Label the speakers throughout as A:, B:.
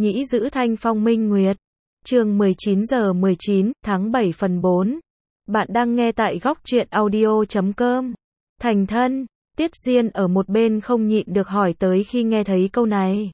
A: nhĩ giữ thanh phong minh nguyệt. Chương 19 tháng 7 phần 4. Bạn đang nghe tại góc truyện audio.com. Thành thân, Tiết Diên ở một bên không nhịn được hỏi tới khi nghe thấy câu này.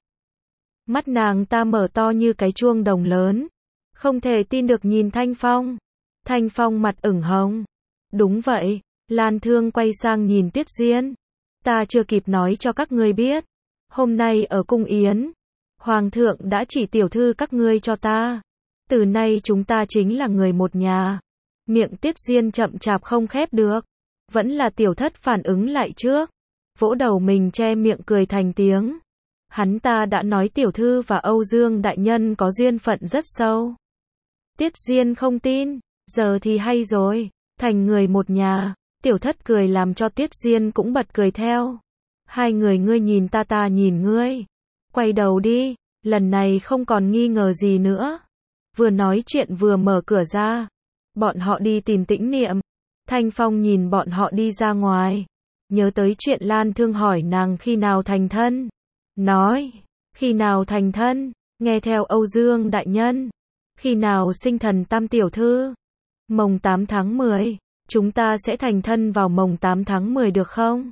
A: Mắt nàng ta mở to như cái chuông đồng lớn, không thể tin được nhìn Thanh Phong. Thanh Phong mặt ửng hồng. Đúng vậy, Lan Thương quay sang nhìn Tiết Diên. Ta chưa kịp nói cho các ngươi biết. Hôm nay ở cung yến, Hoàng thượng đã chỉ tiểu thư các ngươi cho ta. Từ nay chúng ta chính là người một nhà. Miệng Tiết Diên chậm chạp không khép được. Vẫn là tiểu thất phản ứng lại trước. Vỗ đầu mình che miệng cười thành tiếng. Hắn ta đã nói tiểu thư và Âu Dương đại nhân có duyên phận rất sâu. Tiết Diên không tin. Giờ thì hay rồi. Thành người một nhà. Tiểu thất cười làm cho Tiết Diên cũng bật cười theo. Hai người ngươi nhìn ta, ta nhìn ngươi. Quay đầu đi. Lần này không còn nghi ngờ gì nữa. Vừa nói chuyện vừa mở cửa ra. Bọn họ đi tìm Tĩnh Niệm. Thanh Phong nhìn bọn họ đi ra ngoài. Nhớ tới chuyện Lan Thương hỏi nàng khi nào thành thân. Nói, khi nào thành thân, nghe theo Âu Dương đại nhân. Khi nào sinh thần tam tiểu thư. Mồng 8 tháng 10, chúng ta sẽ thành thân vào mồng 8 tháng 10 được không?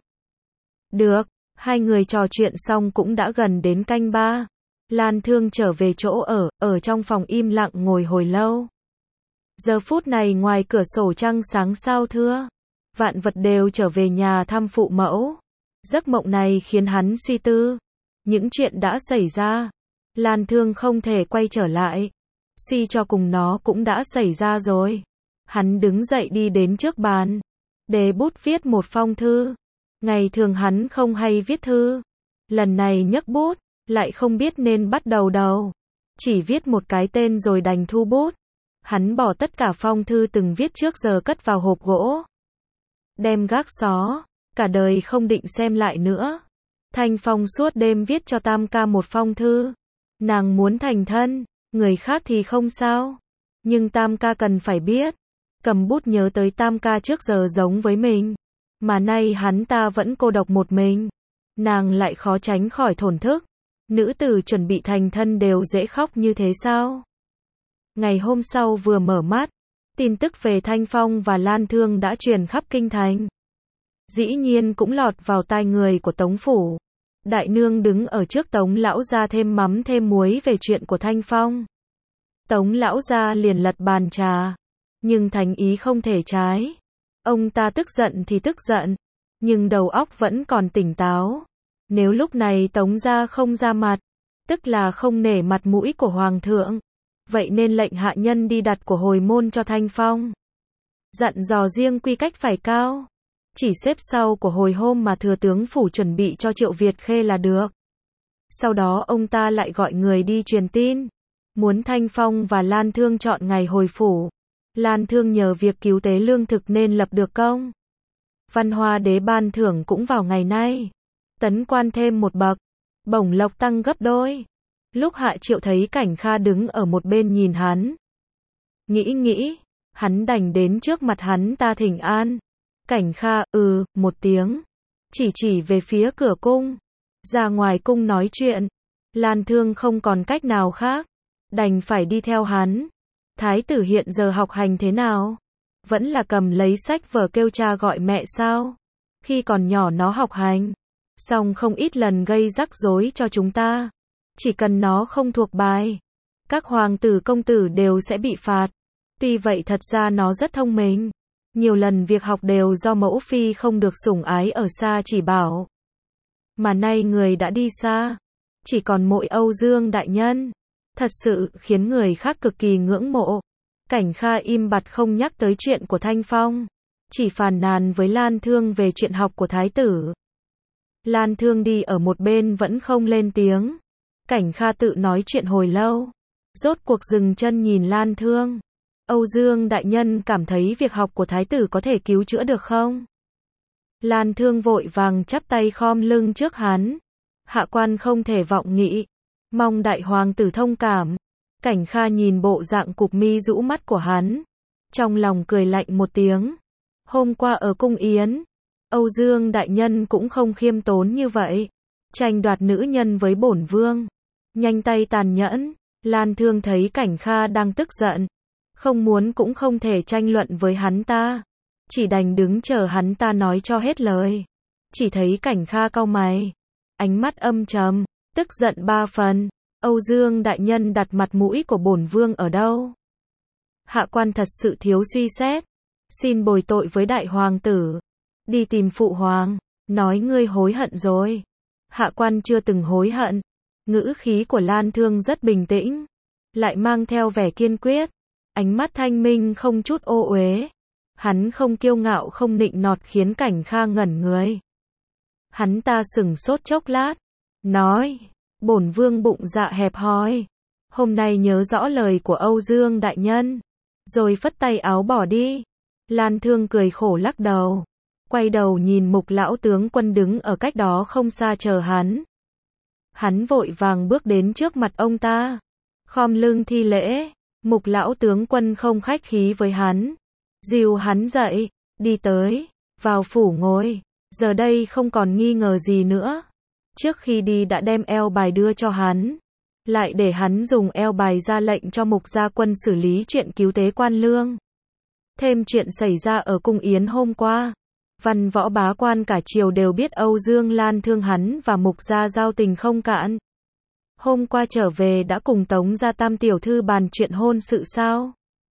A: Được, hai người trò chuyện xong cũng đã gần đến canh 3. Lan Thương trở về chỗ ở trong phòng im lặng ngồi hồi lâu. Giờ phút này ngoài cửa sổ trăng sáng sao thưa. Vạn vật đều trở về nhà thăm phụ mẫu. Giấc mộng này khiến hắn suy tư. Những chuyện đã xảy ra. Lan Thương không thể quay trở lại. Suy cho cùng nó cũng đã xảy ra rồi. Hắn đứng dậy đi đến trước bàn. Để bút viết một phong thư. Ngày thường hắn không hay viết thư. Lần này nhấc bút, lại không biết nên bắt đầu. Chỉ viết một cái tên rồi đành thu bút. Hắn bỏ tất cả phong thư từng viết trước giờ cất vào hộp gỗ. Đem gác xó, cả đời không định xem lại nữa. Thanh Phong suốt đêm viết cho Tam ca một phong thư. Nàng muốn thành thân, người khác thì không sao. Nhưng Tam ca cần phải biết. Cầm bút nhớ tới Tam ca trước giờ giống với mình. Mà nay hắn ta vẫn cô độc một mình. Nàng lại khó tránh khỏi thổn thức. Nữ tử chuẩn bị thành thân đều dễ khóc như thế sao? Ngày hôm sau vừa mở mắt, tin tức về Thanh Phong và Lan Thương đã truyền khắp kinh thành. Dĩ nhiên cũng lọt vào tai người của Tống phủ. Đại nương đứng ở trước Tống lão gia thêm mắm thêm muối về chuyện của Thanh Phong. Tống lão gia liền lật bàn trà, nhưng thành ý không thể trái. Ông ta tức giận thì tức giận, nhưng đầu óc vẫn còn tỉnh táo. Nếu lúc này Tống gia không ra mặt, tức là không nể mặt mũi của Hoàng thượng. Vậy nên lệnh hạ nhân đi đặt của hồi môn cho Thanh Phong. Dặn dò riêng quy cách phải cao. Chỉ xếp sau của hồi hôm mà thừa tướng phủ chuẩn bị cho Triệu Việt Khê là được. Sau đó ông ta lại gọi người đi truyền tin. Muốn Thanh Phong và Lan Thương chọn ngày hồi phủ. Lan Thương nhờ việc cứu tế lương thực nên lập được công. Văn Hoa đế ban thưởng cũng vào ngày nay. Tấn quan thêm một bậc. Bổng lộc tăng gấp đôi. Lúc Hạ Triệu thấy Cảnh Kha đứng ở một bên nhìn hắn. Nghĩ, hắn đành đến trước mặt hắn ta thỉnh an. Cảnh Kha, một tiếng. Chỉ về phía cửa cung. Ra ngoài cung nói chuyện. Lan Thương không còn cách nào khác. Đành phải đi theo hắn. Thái tử hiện giờ học hành thế nào? Vẫn là cầm lấy sách vở kêu cha gọi mẹ sao? Khi còn nhỏ nó học hành. Xong không ít lần gây rắc rối cho chúng ta. Chỉ cần nó không thuộc bài, các hoàng tử công tử đều sẽ bị phạt. Tuy vậy thật ra nó rất thông minh. Nhiều lần việc học đều do mẫu phi không được sủng ái ở xa chỉ bảo. Mà nay người đã đi xa. Chỉ còn mỗi Âu Dương đại nhân. Thật sự khiến người khác cực kỳ ngưỡng mộ. Cảnh Kha im bặt không nhắc tới chuyện của Thanh Phong. Chỉ phàn nàn với Lan Thương về chuyện học của thái tử. Lan Thương đi ở một bên vẫn không lên tiếng. Cảnh Kha tự nói chuyện hồi lâu. Rốt cuộc dừng chân nhìn Lan Thương. Âu Dương đại nhân cảm thấy việc học của thái tử có thể cứu chữa được không? Lan Thương vội vàng chắp tay khom lưng trước hắn. Hạ quan không thể vọng nghị. Mong đại hoàng tử thông cảm. Cảnh Kha nhìn bộ dạng cụp mi rũ mắt của hắn. Trong lòng cười lạnh một tiếng. Hôm qua ở cung yến, Âu Dương đại nhân cũng không khiêm tốn như vậy. Tranh đoạt nữ nhân với bổn vương. Nhanh tay tàn nhẫn. Lan Thương thấy Cảnh Kha đang tức giận. Không muốn cũng không thể tranh luận với hắn ta. Chỉ đành đứng chờ hắn ta nói cho hết lời. Chỉ thấy Cảnh Kha cau mày. Ánh mắt âm trầm, tức giận ba phần. Âu Dương đại nhân đặt mặt mũi của bổn vương ở đâu? Hạ quan thật sự thiếu suy xét. Xin bồi tội với đại hoàng tử. Đi tìm phụ hoàng. Nói ngươi hối hận rồi. Hạ quan chưa từng hối hận. Ngữ khí của Lan Thương rất bình tĩnh. Lại mang theo vẻ kiên quyết. Ánh mắt thanh minh không chút ô uế. Hắn không kiêu ngạo không nịnh nọt khiến Cảnh Kha ngẩn người. Hắn ta sững sốt chốc lát. Nói. Bổn vương bụng dạ hẹp hòi. Hôm nay nhớ rõ lời của Âu Dương đại nhân. Rồi phất tay áo bỏ đi. Lan Thương cười khổ lắc đầu. Quay đầu nhìn Mục lão tướng quân đứng ở cách đó không xa chờ hắn. Hắn vội vàng bước đến trước mặt ông ta. Khom lưng thi lễ. Mục lão tướng quân không khách khí với hắn. Dìu hắn dậy. Đi tới. Vào phủ ngồi. Giờ đây không còn nghi ngờ gì nữa. Trước khi đi đã đem eo bài đưa cho hắn. Lại để hắn dùng eo bài ra lệnh cho Mục gia quân xử lý chuyện cứu tế quan lương. Thêm chuyện xảy ra ở cung yến hôm qua. Văn võ bá quan cả triều đều biết Âu Dương Lan Thương hắn và Mục gia giao tình không cạn. Hôm qua trở về đã cùng Tống gia tam tiểu thư bàn chuyện hôn sự sao?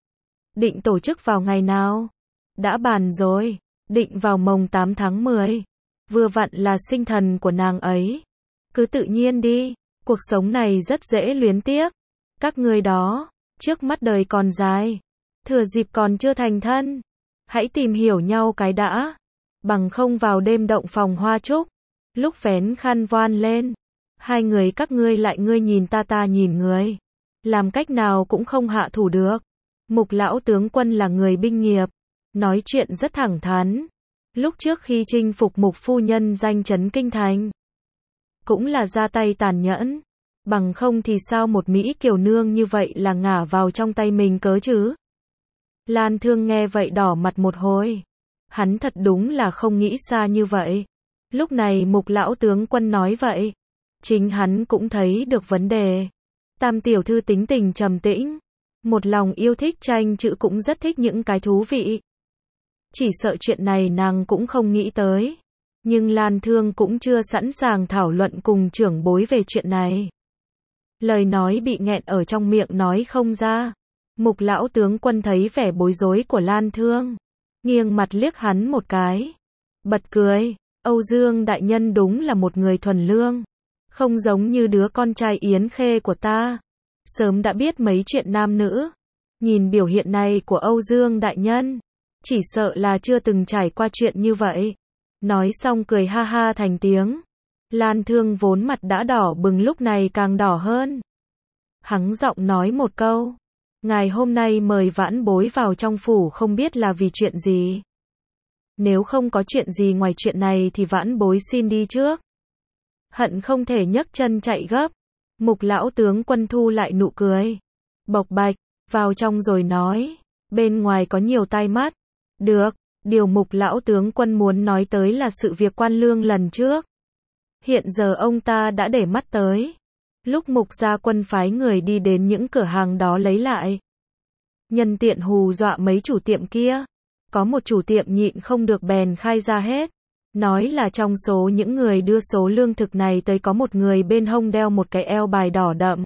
A: Định tổ chức vào ngày nào? Đã bàn rồi. Định vào mồng 8 tháng 10. Vừa vặn là sinh thần của nàng ấy. Cứ tự nhiên đi. Cuộc sống này rất dễ luyến tiếc. Các ngươi đó. Trước mắt đời còn dài. Thừa dịp còn chưa thành thân. Hãy tìm hiểu nhau cái đã. Bằng không vào đêm động phòng hoa trúc. Lúc vén khăn voan lên. Hai người các ngươi lại ngươi nhìn ta nhìn người. Làm cách nào cũng không hạ thủ được. Mục lão tướng quân là người binh nghiệp. Nói chuyện rất thẳng thắn. Lúc trước khi chinh phục Mục phu nhân danh chấn kinh thành. Cũng là ra tay tàn nhẫn. Bằng không thì sao một Mỹ kiều nương như vậy là ngả vào trong tay mình cớ chứ? Lan Thương nghe vậy đỏ mặt một hồi. Hắn thật đúng là không nghĩ xa như vậy. Lúc này Mục lão tướng quân nói vậy. Chính hắn cũng thấy được vấn đề. Tam tiểu thư tính tình trầm tĩnh. Một lòng yêu thích tranh chữ cũng rất thích những cái thú vị. Chỉ sợ chuyện này nàng cũng không nghĩ tới. Nhưng Lan Thương cũng chưa sẵn sàng thảo luận cùng trưởng bối về chuyện này. Lời nói bị nghẹn ở trong miệng nói không ra. Mục lão tướng quân thấy vẻ bối rối của Lan Thương. Nghiêng mặt liếc hắn một cái. Bật cười. Âu Dương đại nhân đúng là một người thuần lương. Không giống như đứa con trai Yến Khê của ta. Sớm đã biết mấy chuyện nam nữ. Nhìn biểu hiện này của Âu Dương đại nhân. Chỉ sợ là chưa từng trải qua chuyện như vậy. Nói xong cười ha ha thành tiếng. Lan Thương vốn mặt đã đỏ bừng lúc này càng đỏ hơn. Hắng giọng nói một câu. Ngài hôm nay mời vãn bối vào trong phủ không biết là vì chuyện gì. Nếu không có chuyện gì ngoài chuyện này thì vãn bối xin đi trước. Hận không thể nhấc chân chạy gấp. Mục lão tướng quân thu lại nụ cười. Bộc bạch, vào trong rồi nói. Bên ngoài có nhiều tai mắt. Được, điều Mục lão tướng quân muốn nói tới là sự việc quan lương lần trước. Hiện giờ ông ta đã để mắt tới. Lúc Mục gia quân phái người đi đến những cửa hàng đó lấy lại. Nhân tiện hù dọa mấy chủ tiệm kia. Có một chủ tiệm nhịn không được bèn khai ra hết. Nói là trong số những người đưa số lương thực này tới có một người bên hông đeo một cái eo bài đỏ đậm.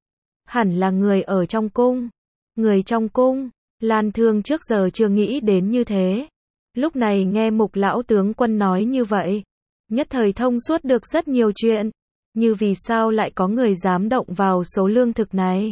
A: Hẳn là người ở trong cung. Người trong cung. Lan Thương trước giờ chưa nghĩ đến như thế. Lúc này nghe Mục lão tướng quân nói như vậy. Nhất thời thông suốt được rất nhiều chuyện. Như vì sao lại có người dám động vào số lương thực này.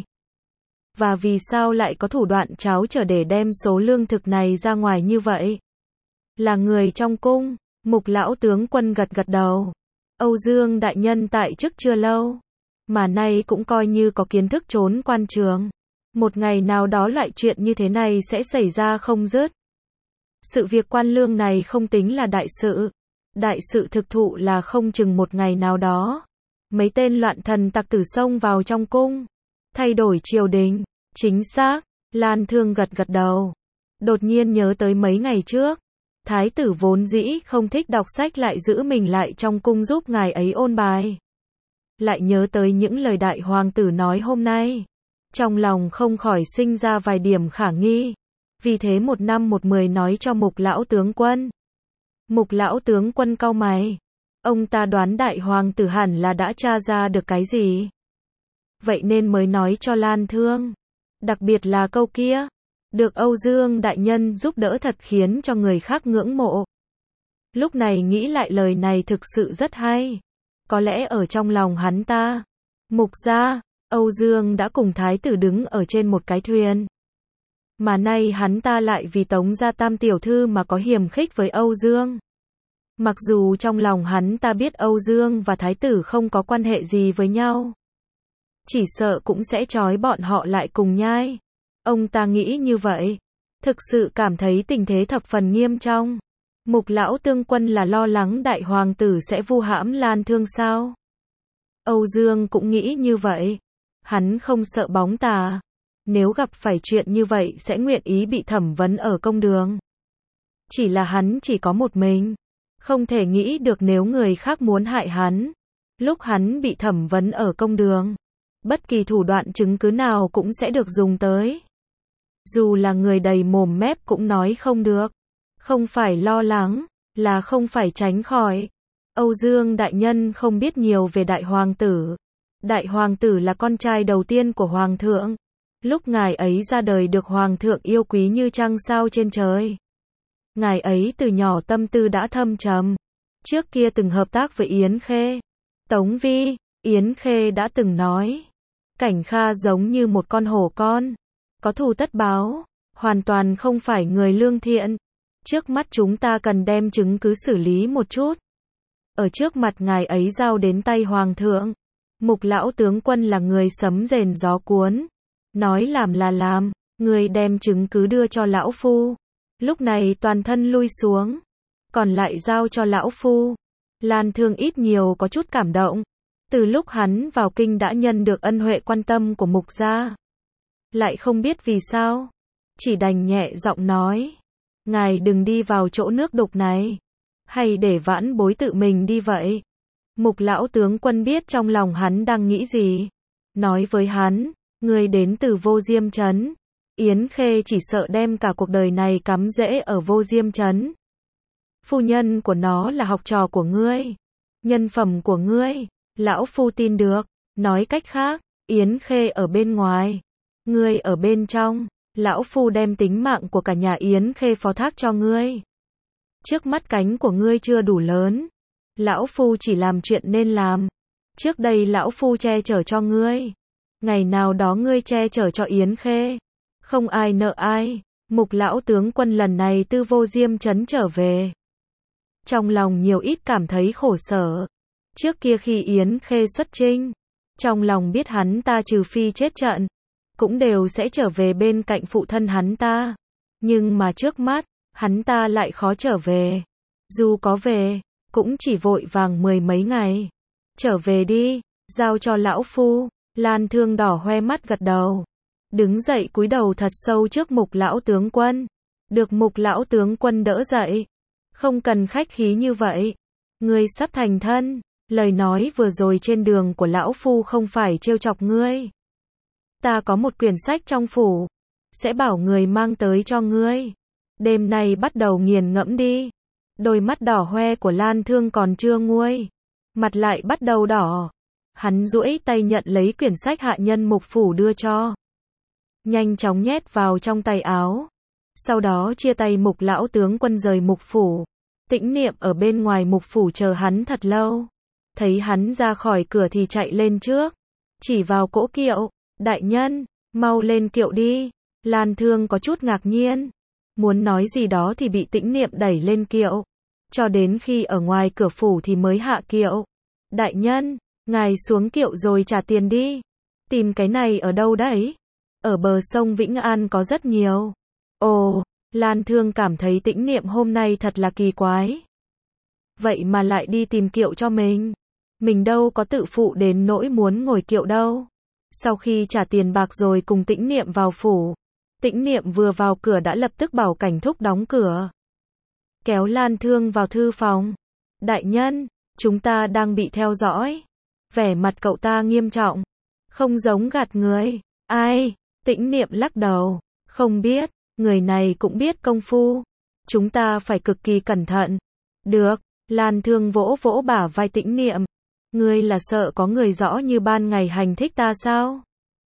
A: Và vì sao lại có thủ đoạn tráo trở để đem số lương thực này ra ngoài như vậy. Là người trong cung. Mục lão tướng quân gật gật đầu. Âu Dương đại nhân tại chức chưa lâu. Mà nay cũng coi như có kiến thức trốn quan trường. Một ngày nào đó loại chuyện như thế này sẽ xảy ra không dứt. Sự việc quan lương này không tính là đại sự. Đại sự thực thụ là không chừng một ngày nào đó. Mấy tên loạn thần tặc tử xông vào trong cung. Thay đổi triều đình. Chính xác. Lan Thương gật gật đầu. Đột nhiên nhớ tới mấy ngày trước. Thái tử vốn dĩ không thích đọc sách lại giữ mình lại trong cung giúp ngài ấy ôn bài. lại nhớ tới những lời đại hoàng tử nói hôm nay. Trong lòng không khỏi sinh ra vài điểm khả nghi. Vì thế 1/10 nói cho Mục lão tướng quân. Mục lão tướng quân cau mày. Ông ta đoán đại hoàng tử hẳn là đã tra ra được cái gì. Vậy nên mới nói cho Lan Thương. Đặc biệt là câu kia. Được Âu Dương đại nhân giúp đỡ thật khiến cho người khác ngưỡng mộ. Lúc này nghĩ lại lời này thực sự rất hay. Có lẽ ở trong lòng hắn ta, Mục gia, Âu Dương đã cùng thái tử đứng ở trên một cái thuyền. Mà nay hắn ta lại vì Tống gia tam tiểu thư mà có hiềm khích với Âu Dương. Mặc dù trong lòng hắn ta biết Âu Dương và thái tử không có quan hệ gì với nhau. Chỉ sợ cũng sẽ trói bọn họ lại cùng nhai. Ông ta nghĩ như vậy. Thực sự cảm thấy tình thế thập phần nghiêm trọng. Mục lão tướng quân là lo lắng đại hoàng tử sẽ vu hãm Lan Thương sao? Âu Dương cũng nghĩ như vậy. Hắn không sợ bóng tà. Nếu gặp phải chuyện như vậy sẽ nguyện ý bị thẩm vấn ở công đường. Chỉ là hắn chỉ có một mình. Không thể nghĩ được nếu người khác muốn hại hắn. Lúc hắn bị thẩm vấn ở công đường. Bất kỳ thủ đoạn chứng cứ nào cũng sẽ được dùng tới. Dù là người đầy mồm mép cũng nói không được. Không phải lo lắng, là không phải tránh khỏi. Âu Dương đại nhân không biết nhiều về đại hoàng tử. Đại hoàng tử là con trai đầu tiên của hoàng thượng. Lúc ngài ấy ra đời được hoàng thượng yêu quý như trăng sao trên trời. Ngài ấy từ nhỏ tâm tư đã thâm trầm. Trước kia từng hợp tác với Yến Khê. Tống Vi, Yến Khê đã từng nói. Cảnh Kha giống như một con hổ con. Có thù tất báo. Hoàn toàn không phải người lương thiện. Trước mắt chúng ta cần đem chứng cứ xử lý một chút. Ở trước mặt ngài ấy giao đến tay hoàng thượng. Mục lão tướng quân là người sấm rền gió cuốn. Nói làm là làm. Người đem chứng cứ đưa cho lão phu. Lúc này toàn thân lui xuống. Còn lại giao cho lão phu. Lan Thương ít nhiều có chút cảm động. Từ lúc hắn vào kinh đã nhận được ân huệ quan tâm của Mục gia. Lại không biết vì sao. Chỉ đành nhẹ giọng nói. Ngài đừng đi vào chỗ nước đục này. Hay để vãn bối tự mình đi vậy. Mục lão tướng quân biết trong lòng hắn đang nghĩ gì. Nói với hắn. Người đến từ Vô Diêm Trấn. Yến Khê chỉ sợ đem cả cuộc đời này cắm rễ ở Vô Diêm Trấn. Phu nhân của nó là học trò của ngươi. Nhân phẩm của ngươi. Lão phu tin được. Nói cách khác. Yến Khê ở bên ngoài. Ngươi ở bên trong. Lão phu đem tính mạng của cả nhà Yến Khê phó thác cho ngươi. Trước mắt cánh của ngươi chưa đủ lớn. Lão phu chỉ làm chuyện nên làm. Trước đây lão phu che chở cho ngươi. Ngày nào đó ngươi che chở cho Yến Khê. Không ai nợ ai. Mục lão tướng quân lần này từ Vô Diêm Trấn trở về. Trong lòng nhiều ít cảm thấy khổ sở. Trước kia khi Yến Khê xuất chinh. Trong lòng biết hắn ta trừ phi chết trận. Cũng đều sẽ trở về bên cạnh phụ thân hắn ta. Nhưng mà trước mắt, hắn ta lại khó trở về. Dù có về, cũng chỉ vội vàng 10 mấy ngày. Trở về đi, giao cho lão phu. Lan Thương đỏ hoe mắt gật đầu. Đứng dậy cúi đầu thật sâu trước Mục lão tướng quân. Được Mục lão tướng quân đỡ dậy. Không cần khách khí như vậy. Ngươi sắp thành thân. Lời nói vừa rồi trên đường của lão phu không phải trêu chọc ngươi. Ta có một quyển sách trong phủ. Sẽ bảo người mang tới cho ngươi. Đêm nay bắt đầu nghiền ngẫm đi. Đôi mắt đỏ hoe của Lan Thương còn chưa nguôi. Mặt lại bắt đầu đỏ. Hắn duỗi tay nhận lấy quyển sách hạ nhân Mục phủ đưa cho. Nhanh chóng nhét vào trong tay áo. Sau đó chia tay Mục lão tướng quân rời Mục phủ. Tĩnh Niệm ở bên ngoài Mục phủ chờ hắn thật lâu. Thấy hắn ra khỏi cửa thì chạy lên trước. Chỉ vào cỗ kiệu. Đại nhân, mau lên kiệu đi. Lan Thương có chút ngạc nhiên. Muốn nói gì đó thì bị Tĩnh Niệm đẩy lên kiệu. Cho đến khi ở ngoài cửa phủ thì mới hạ kiệu. Đại nhân, ngài xuống kiệu rồi trả tiền đi. Tìm cái này ở đâu đấy? Ở bờ sông Vĩnh An có rất nhiều. Ồ, Lan Thương cảm thấy Tĩnh Niệm hôm nay thật là kỳ quái. Vậy mà lại đi tìm kiệu cho mình. Mình đâu có tự phụ đến nỗi muốn ngồi kiệu đâu. Sau khi trả tiền bạc rồi cùng Tĩnh Niệm vào phủ. Tĩnh Niệm vừa vào cửa đã lập tức bảo cảnh thúc đóng cửa. Kéo Lan Thương vào thư phòng. Đại nhân, chúng ta đang bị theo dõi. Vẻ mặt cậu ta nghiêm trọng. Không giống gạt người. Ai? Tĩnh Niệm lắc đầu. Không biết, người này cũng biết công phu. Chúng ta phải cực kỳ cẩn thận. Được, Lan Thương vỗ vỗ bả vai Tĩnh Niệm. Ngươi là sợ có người rõ như ban ngày hành thích ta sao?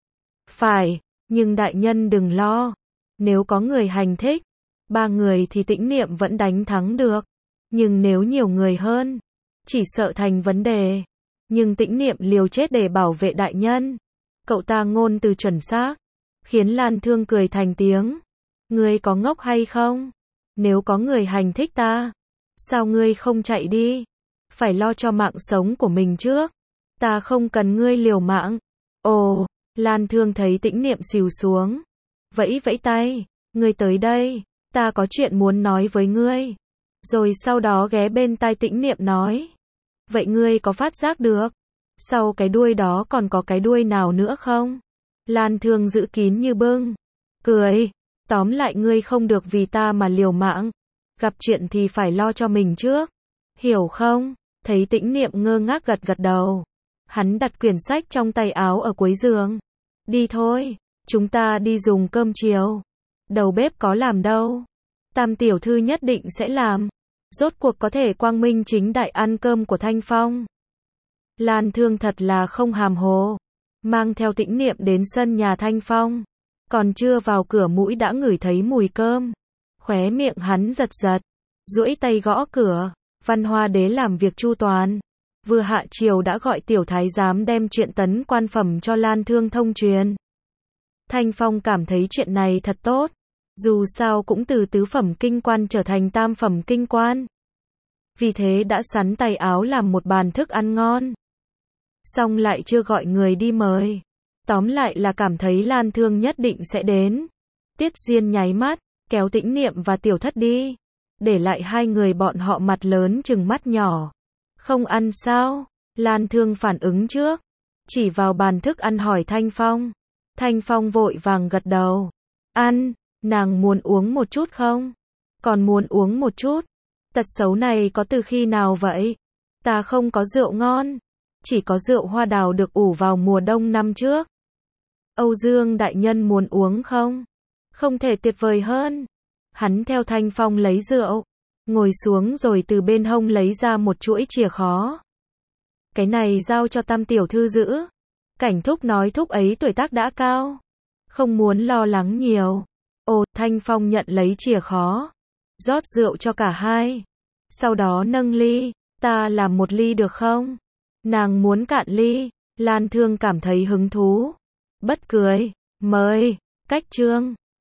A: Phải, nhưng đại nhân đừng lo. Nếu có người hành thích, 3 người thì Tĩnh Niệm vẫn đánh thắng được. Nhưng nếu nhiều người hơn, chỉ sợ thành vấn đề. Nhưng Tĩnh Niệm liều chết để bảo vệ đại nhân. Cậu ta ngôn từ chuẩn xác, khiến Lan Thương cười thành tiếng. Ngươi có ngốc hay không? Nếu có người hành thích ta, sao ngươi không chạy đi? Phải lo cho mạng sống của mình trước. Ta không cần ngươi liều mạng. Ồ, Lan Thương thấy Tĩnh Niệm xìu xuống. Vẫy vẫy tay. Ngươi tới đây, ta có chuyện muốn nói với ngươi. Rồi sau đó ghé bên tai Tĩnh Niệm nói. Vậy ngươi có phát giác được, sau cái đuôi đó còn có cái đuôi nào nữa không? Lan Thương giữ kín như bưng. Cười. Tóm lại ngươi không được vì ta mà liều mạng. Gặp chuyện thì phải lo cho mình trước. Hiểu không? Thấy Tĩnh Niệm ngơ ngác gật gật đầu. Hắn đặt quyển sách trong tay áo ở cuối giường. Đi thôi, chúng ta đi dùng cơm chiều. Đầu bếp có làm đâu. Tam tiểu thư nhất định sẽ làm. Rốt cuộc có thể quang minh chính đại ăn cơm của Thanh Phong. Lan Thương thật là không hàm hồ. Mang theo Tĩnh Niệm đến sân nhà Thanh Phong. Còn chưa vào cửa mũi đã ngửi thấy mùi cơm. Khóe miệng hắn giật giật. Duỗi tay gõ cửa. Văn Hoa Đế làm việc chu toàn. Vừa hạ chiều đã gọi tiểu thái giám đem chuyện tấn quan phẩm cho Lan Thương thông truyền. Thanh Phong cảm thấy chuyện này thật tốt. Dù sao cũng từ tứ phẩm kinh quan trở thành tam phẩm kinh quan. Vì thế đã sắn tay áo làm một bàn thức ăn ngon. Xong lại chưa gọi người đi mời. Tóm lại là cảm thấy Lan Thương nhất định sẽ đến. Tiết Diên nháy mắt, kéo Tĩnh Niệm và Tiểu Thất đi. Để lại hai người bọn họ mặt lớn chừng mắt nhỏ. Không ăn sao? Lan Thương phản ứng trước. Chỉ vào bàn thức ăn hỏi Thanh Phong. Thanh Phong vội vàng gật đầu. Ăn, nàng muốn uống một chút không? Còn muốn uống một chút. Tật xấu này có từ khi nào vậy? Ta không có rượu ngon. Chỉ có rượu hoa đào được ủ vào mùa đông năm trước. Âu Dương đại nhân muốn uống không? Không thể tuyệt vời hơn. Hắn theo Thanh Phong lấy rượu. Ngồi xuống rồi từ bên hông lấy ra một chuỗi chìa khóa. Cái này giao cho Tam tiểu thư giữ. Cảnh thúc nói thúc ấy tuổi tác đã cao. Không muốn lo lắng nhiều. Ồ, Thanh Phong nhận lấy chìa khóa. Rót rượu cho cả hai. Sau đó nâng ly. Ta làm một ly được không? Nàng muốn cạn ly. Lan Thương cảm thấy hứng thú. Bất cười. Mời. Cách chương.